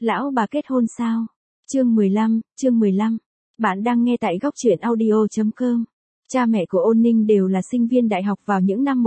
Lão bà kết hôn sao? Chương 15. Bạn đang nghe tại góc truyện audio.com. Cha mẹ của Ôn Ninh đều là sinh viên đại học vào những năm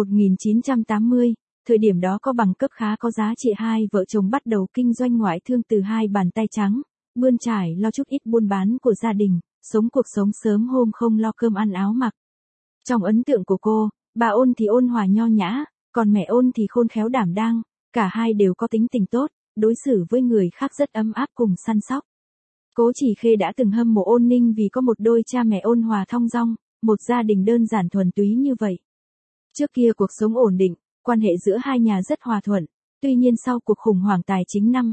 1980, thời điểm đó có bằng cấp khá có giá trị. Hai vợ chồng bắt đầu kinh doanh ngoại thương từ hai bàn tay trắng, bươn trải lo chút ít buôn bán của gia đình, sống cuộc sống sớm hôm không lo cơm ăn áo mặc. Trong ấn tượng của cô, bà Ôn thì ôn hòa nho nhã, còn mẹ Ôn thì khôn khéo đảm đang, cả hai đều có tính tình tốt, đối xử với người khác rất ấm áp cùng săn sóc. Cố Chỉ Khê đã từng hâm mộ Ôn Ninh vì có một đôi cha mẹ ôn hòa thong dong, một gia đình đơn giản thuần túy như vậy. Trước kia cuộc sống ổn định, quan hệ giữa hai nhà rất hòa thuận, tuy nhiên sau cuộc khủng hoảng tài chính năm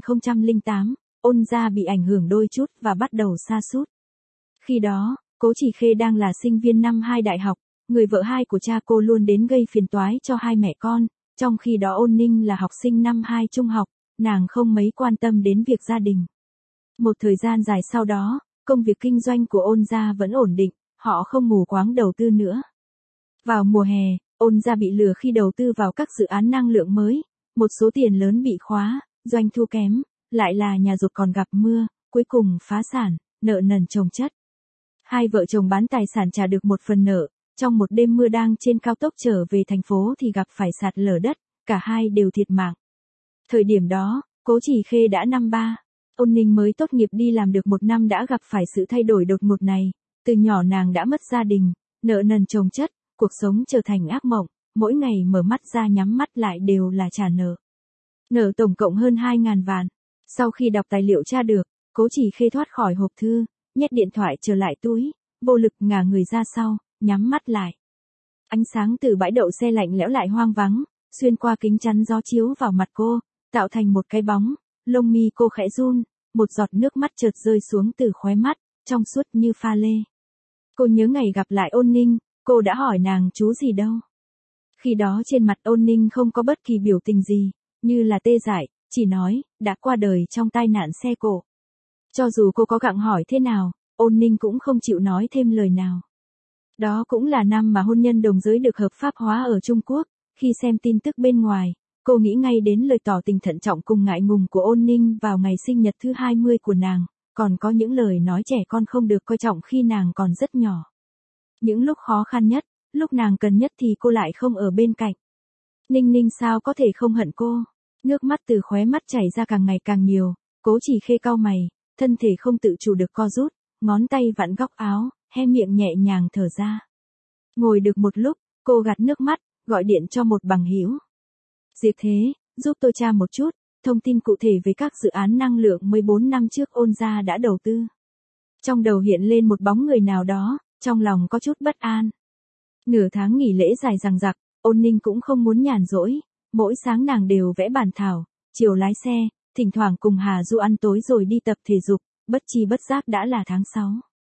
2008, Ôn gia bị ảnh hưởng đôi chút và bắt đầu sa sút. Khi đó, Cố Chỉ Khê đang là sinh viên năm 2 đại học, người vợ hai của cha cô luôn đến gây phiền toái cho hai mẹ con, trong khi đó Ôn Ninh là học sinh năm 2 trung học, nàng không mấy quan tâm đến việc gia đình. Một thời gian dài sau đó, công việc kinh doanh của Ôn gia vẫn ổn định, họ không mù quáng đầu tư nữa. Vào mùa hè, Ôn gia bị lừa khi đầu tư vào các dự án năng lượng mới, một số tiền lớn bị khóa, doanh thu kém, lại là nhà rột còn gặp mưa, cuối cùng phá sản, nợ nần chồng chất. Hai vợ chồng bán tài sản trả được một phần nợ, trong một đêm mưa đang trên cao tốc trở về thành phố thì gặp phải sạt lở đất, cả hai đều thiệt mạng. Thời điểm đó, Cố Chỉ Khê đã năm 3. Ôn Ninh mới tốt nghiệp đi làm được 1 năm đã gặp phải sự thay đổi đột ngột này, từ nhỏ nàng đã mất gia đình, nợ nần chồng chất, cuộc sống trở thành ác mộng, mỗi ngày mở mắt ra nhắm mắt lại đều là trả nợ. Nợ tổng cộng hơn 2.000 vạn. Sau khi đọc tài liệu tra được, Cố Chỉ Khê thoát khỏi hộp thư, nhét điện thoại trở lại túi, vô lực ngả người ra sau, nhắm mắt lại. Ánh sáng từ bãi đậu xe lạnh lẽo lại hoang vắng, xuyên qua kính chắn gió chiếu vào mặt cô, tạo thành một cái bóng, lông mi cô khẽ run, một giọt nước mắt chợt rơi xuống từ khóe mắt, trong suốt như pha lê. Cô nhớ ngày gặp lại Ôn Ninh, cô đã hỏi nàng chú gì đâu. Khi đó trên mặt Ôn Ninh không có bất kỳ biểu tình gì, như là tê dại, chỉ nói, đã qua đời trong tai nạn xe cộ. Cho dù cô có gặng hỏi thế nào, Ôn Ninh cũng không chịu nói thêm lời nào. Đó cũng là năm mà hôn nhân đồng giới được hợp pháp hóa ở Trung Quốc, khi xem tin tức bên ngoài, cô nghĩ ngay đến lời tỏ tình thận trọng cùng ngại ngùng của Ôn Ninh vào ngày sinh nhật thứ 20 của nàng, còn có những lời nói trẻ con không được coi trọng khi nàng còn rất nhỏ. Những lúc khó khăn nhất, lúc nàng cần nhất thì cô lại không ở bên cạnh. Ninh Ninh sao có thể không hận cô? Nước mắt từ khóe mắt chảy ra càng ngày càng nhiều, Cố Chỉ Khê cau mày, thân thể không tự chủ được co rút, ngón tay vặn góc áo, hé miệng nhẹ nhàng thở ra. Ngồi được một lúc, cô gạt nước mắt, gọi điện cho một bằng hữu. Diệp Thế, giúp tôi tra một chút, thông tin cụ thể về các dự án năng lượng 14 năm trước Ôn gia đã đầu tư. Trong đầu hiện lên một bóng người nào đó, trong lòng có chút bất an. Nửa tháng nghỉ lễ dài dằng dặc, Ôn Ninh cũng không muốn nhàn rỗi, mỗi sáng nàng đều vẽ bản thảo, chiều lái xe, thỉnh thoảng cùng Hà Du ăn tối rồi đi tập thể dục, bất chi bất giác đã là tháng 6.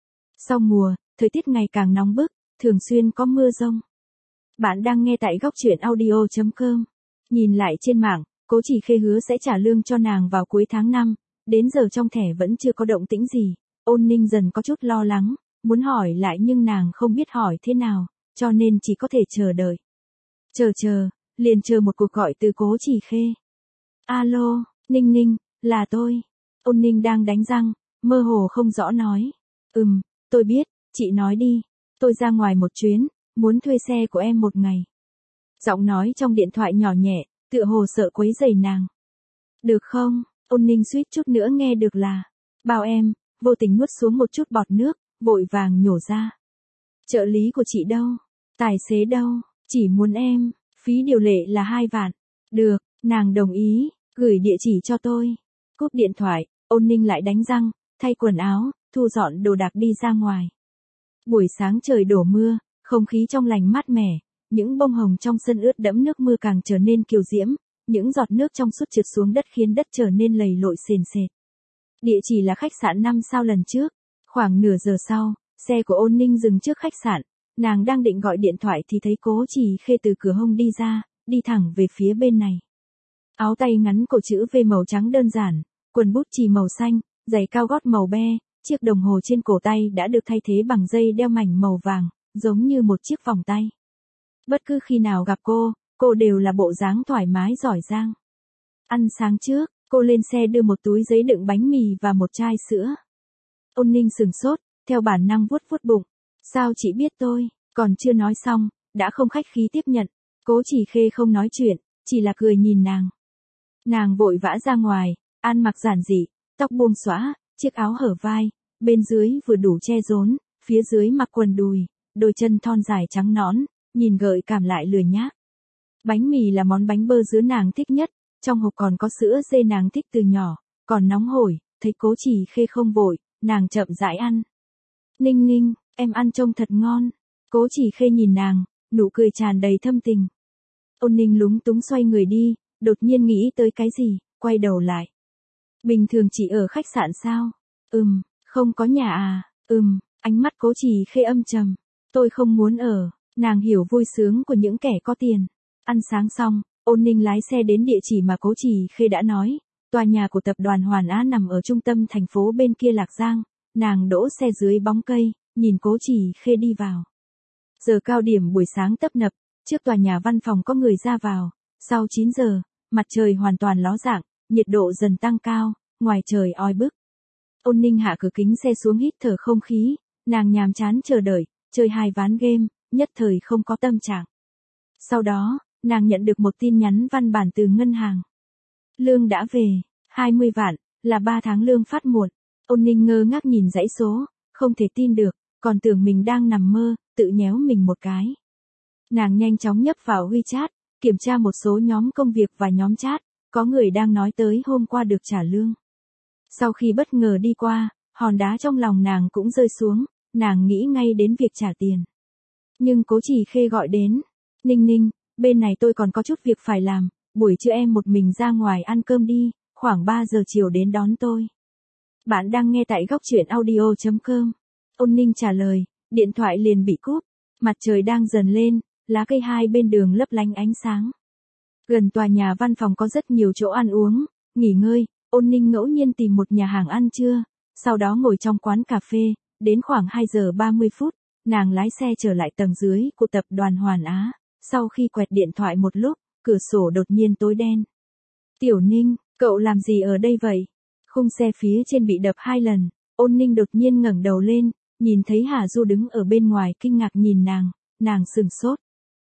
Sau mùa, thời tiết ngày càng nóng bức, thường xuyên có mưa rông. Bạn đang nghe tại góc truyện audio.com. Nhìn lại trên mạng, Cố Chỉ Khê hứa sẽ trả lương cho nàng vào cuối tháng 5, đến giờ trong thẻ vẫn chưa có động tĩnh gì. Ôn Ninh dần có chút lo lắng, muốn hỏi lại nhưng nàng không biết hỏi thế nào, cho nên chỉ có thể chờ đợi. Liền chờ một cuộc gọi từ Cố Chỉ Khê. Alo, Ninh Ninh, là tôi. Ôn Ninh đang đánh răng, mơ hồ không rõ nói. Tôi biết, chị nói đi. Tôi ra ngoài một chuyến, muốn thuê xe của em một ngày. Giọng nói trong điện thoại nhỏ nhẹ, tựa hồ sợ quấy rầy nàng. Được không? Ôn Ninh suýt chút nữa nghe được là. Bao em, vô tình nuốt xuống một chút bọt nước, vội vàng nhổ ra. Trợ lý của chị đâu? Tài xế đâu? Chỉ muốn em, phí điều lệ là 2 vạn. Được, nàng đồng ý, gửi địa chỉ cho tôi. Cúp điện thoại, Ôn Ninh lại đánh răng, thay quần áo, thu dọn đồ đạc đi ra ngoài. Buổi sáng trời đổ mưa, không khí trong lành mát mẻ, những bông hồng trong sân ướt đẫm nước mưa càng trở nên kiều diễm, những giọt nước trong suốt trượt xuống đất khiến đất trở nên lầy lội sền sệt. Địa chỉ là khách sạn 5 sao lần trước. Khoảng nửa giờ sau, xe của Ôn Ninh dừng trước khách sạn, nàng đang định gọi điện thoại thì thấy Cố Chỉ Khê từ cửa hông đi ra, đi thẳng về phía bên này. Áo tay ngắn cổ chữ V màu trắng đơn giản, quần bút chì màu xanh, giày cao gót màu be, chiếc đồng hồ trên cổ tay đã được thay thế bằng dây đeo mảnh màu vàng, giống như một chiếc vòng tay. Bất cứ khi nào gặp cô đều là bộ dáng thoải mái giỏi giang. Ăn sáng trước, Cô lên xe đưa một túi giấy đựng bánh mì và một chai sữa. Ôn Ninh sửng sốt, theo bản năng vuốt vuốt bụng. Sao chị biết tôi? Còn chưa nói xong, đã không khách khí tiếp nhận. Cố Chỉ Khê không nói chuyện, chỉ là cười nhìn nàng. Nàng vội vã ra ngoài, ăn mặc giản dị, tóc buông xõa, chiếc áo hở vai, bên dưới vừa đủ che rốn, phía dưới mặc quần đùi, đôi chân thon dài trắng nõn, nhìn gợi cảm lại lười nhác. Bánh mì là món bánh bơ dứa nàng thích nhất, trong hộp còn có sữa dê nàng thích từ nhỏ, còn nóng hổi, thấy Cố Chỉ Khê không vội, nàng chậm rãi ăn. Ninh Ninh, em ăn trông thật ngon. Cố Chỉ Khê nhìn nàng, nụ cười tràn đầy thâm tình. Ôn Ninh lúng túng xoay người đi, đột nhiên nghĩ tới cái gì, quay đầu lại. Bình thường chị ở khách sạn sao? Không có nhà à? Ánh mắt Cố Chỉ Khê âm trầm. Tôi không muốn ở. Nàng hiểu vui sướng của những kẻ có tiền. Ăn sáng xong, Ôn Ninh lái xe đến địa chỉ mà Cố Chỉ Khê đã nói. Tòa nhà của tập đoàn Hoàn Á nằm ở trung tâm thành phố bên kia Lạc Giang. Nàng đỗ xe dưới bóng cây, nhìn Cố Chỉ Khê đi vào. Giờ cao điểm buổi sáng tấp nập, trước tòa nhà văn phòng có người ra vào. Sau 9 giờ, mặt trời hoàn toàn ló dạng, nhiệt độ dần tăng cao, ngoài trời oi bức. Ôn Ninh hạ cửa kính xe xuống hít thở không khí, nàng nhàm chán chờ đợi, chơi 2 ván game, nhất thời không có tâm trạng. Sau đó, nàng nhận được một tin nhắn văn bản từ ngân hàng. Lương đã về, 20 vạn, là 3 tháng lương phát muộn. Ôn Ninh ngơ ngác nhìn dãy số, không thể tin được, còn tưởng mình đang nằm mơ, tự nhéo mình một cái. Nàng nhanh chóng nhấp vào WeChat, kiểm tra một số nhóm công việc và nhóm chat, có người đang nói tới hôm qua được trả lương. Sau khi bất ngờ đi qua, hòn đá trong lòng nàng cũng rơi xuống, nàng nghĩ ngay đến việc trả tiền. Nhưng Cố Chỉ Khê gọi đến. Ninh Ninh, bên này tôi còn có chút việc phải làm, buổi trưa em một mình ra ngoài ăn cơm đi, khoảng 3 giờ chiều đến đón tôi. Bạn đang nghe tại góc truyện audio.com. Ôn Ninh trả lời, điện thoại liền bị cúp. Mặt trời đang dần lên, lá cây hai bên đường lấp lánh ánh sáng. Gần tòa nhà văn phòng có rất nhiều chỗ ăn uống, nghỉ ngơi. Ôn Ninh ngẫu nhiên tìm một nhà hàng ăn trưa, sau đó ngồi trong quán cà phê, đến khoảng 2 giờ 30 phút, nàng lái xe trở lại tầng dưới của tập đoàn Hoàn Á. Sau khi quẹt điện thoại một lúc, cửa sổ đột nhiên tối đen. Tiểu Ninh, cậu làm gì ở đây vậy? Khung xe phía trên bị đập 2 lần, Ôn Ninh đột nhiên ngẩng đầu lên, nhìn thấy Hà Du đứng ở bên ngoài kinh ngạc nhìn nàng sừng sốt.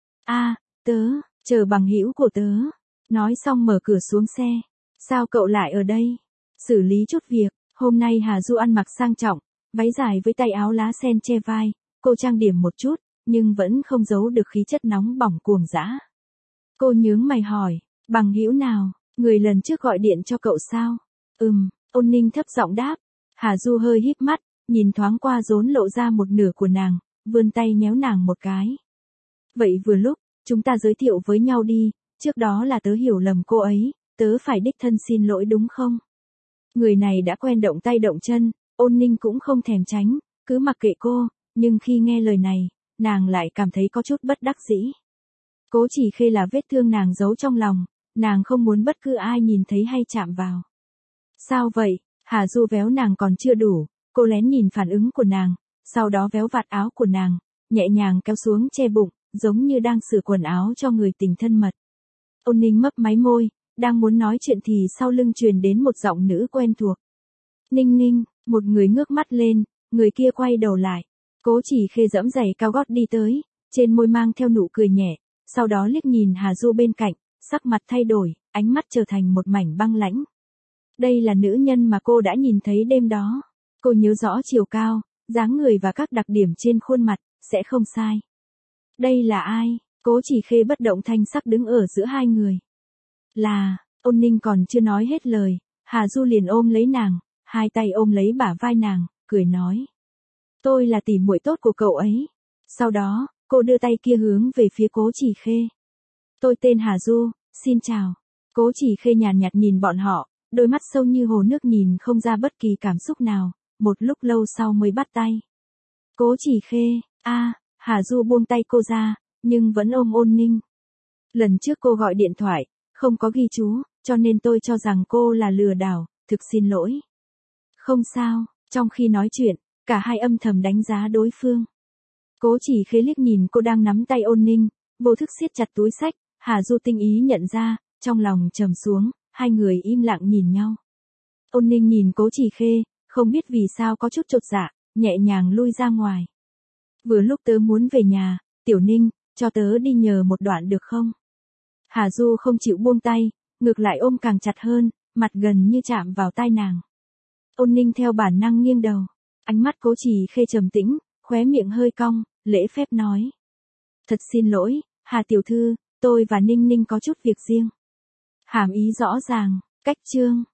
Tớ, chờ bằng hữu của tớ. Nói xong mở cửa xuống xe. Sao cậu lại ở đây? Xử lý chút việc. Hôm nay Hà Du ăn mặc sang trọng, váy dài với tay áo lá sen che vai, cô trang điểm một chút, nhưng vẫn không giấu được khí chất nóng bỏng cuồng dã. Cô nhướng mày hỏi, bằng hữu nào, người lần trước gọi điện cho cậu sao? Ôn Ninh thấp giọng đáp. Hà Du hơi híp mắt, nhìn thoáng qua rốn lộ ra một nửa của nàng, vươn tay nhéo nàng một cái. Vậy vừa lúc, chúng ta giới thiệu với nhau đi, trước đó là tớ hiểu lầm cô ấy, tớ phải đích thân xin lỗi đúng không? Người này đã quen động tay động chân, Ôn Ninh cũng không thèm tránh, cứ mặc kệ cô, nhưng khi nghe lời này, nàng lại cảm thấy có chút bất đắc dĩ. Cố Chỉ Khê là vết thương nàng giấu trong lòng, nàng không muốn bất cứ ai nhìn thấy hay chạm vào. Sao vậy? Hà Du véo nàng còn chưa đủ, cô lén nhìn phản ứng của nàng, sau đó véo vạt áo của nàng, nhẹ nhàng kéo xuống che bụng, giống như đang sửa quần áo cho người tình thân mật. Ôn Ninh mấp máy môi, đang muốn nói chuyện thì sau lưng truyền đến một giọng nữ quen thuộc. Ninh Ninh, một người ngước mắt lên, người kia quay đầu lại. Cố Chỉ Khê giẫm giày cao gót đi tới, trên môi mang theo nụ cười nhẹ, sau đó liếc nhìn Hà Du bên cạnh, sắc mặt thay đổi, ánh mắt trở thành một mảnh băng lãnh. Đây là nữ nhân mà cô đã nhìn thấy đêm đó. Cô nhớ rõ chiều cao, dáng người và các đặc điểm trên khuôn mặt, sẽ không sai. Đây là ai? Cố Chỉ Khê bất động thanh sắc đứng ở giữa hai người. Ôn Ninh còn chưa nói hết lời, Hà Du liền ôm lấy nàng, hai tay ôm lấy bả vai nàng, cười nói. Tôi là tỉ muội tốt của cậu ấy. Sau đó, cô đưa tay kia hướng về phía Cố Chỉ Khê. Tôi tên Hà Du, xin chào. Cố Chỉ Khê nhàn nhạt nhìn bọn họ, đôi mắt sâu như hồ nước nhìn không ra bất kỳ cảm xúc nào, một lúc lâu sau mới bắt tay. Cố Chỉ Khê, Hà Du buông tay cô ra, nhưng vẫn ôm Ôn Ninh. Lần trước cô gọi điện thoại, không có ghi chú, cho nên tôi cho rằng cô là lừa đảo, thực xin lỗi. Không sao, trong khi nói chuyện, cả hai âm thầm đánh giá đối phương. Cố Chỉ Khê liếc nhìn cô đang nắm tay Ôn Ninh, vô thức siết chặt túi xách, Hà Du tinh ý nhận ra, trong lòng trầm xuống, hai người im lặng nhìn nhau. Ôn Ninh nhìn Cố Chỉ Khê, không biết vì sao có chút chột dạ, nhẹ nhàng lui ra ngoài. Vừa lúc tớ muốn về nhà, Tiểu Ninh, cho tớ đi nhờ một đoạn được không? Hà Du không chịu buông tay, ngược lại ôm càng chặt hơn, mặt gần như chạm vào tai nàng. Ôn Ninh theo bản năng nghiêng đầu, ánh mắt Cố Chỉ Khê trầm tĩnh, khóe miệng hơi cong, lễ phép nói. Thật xin lỗi, Hà tiểu thư, tôi và Ninh Ninh có chút việc riêng. Hàm ý rõ ràng, cách chương.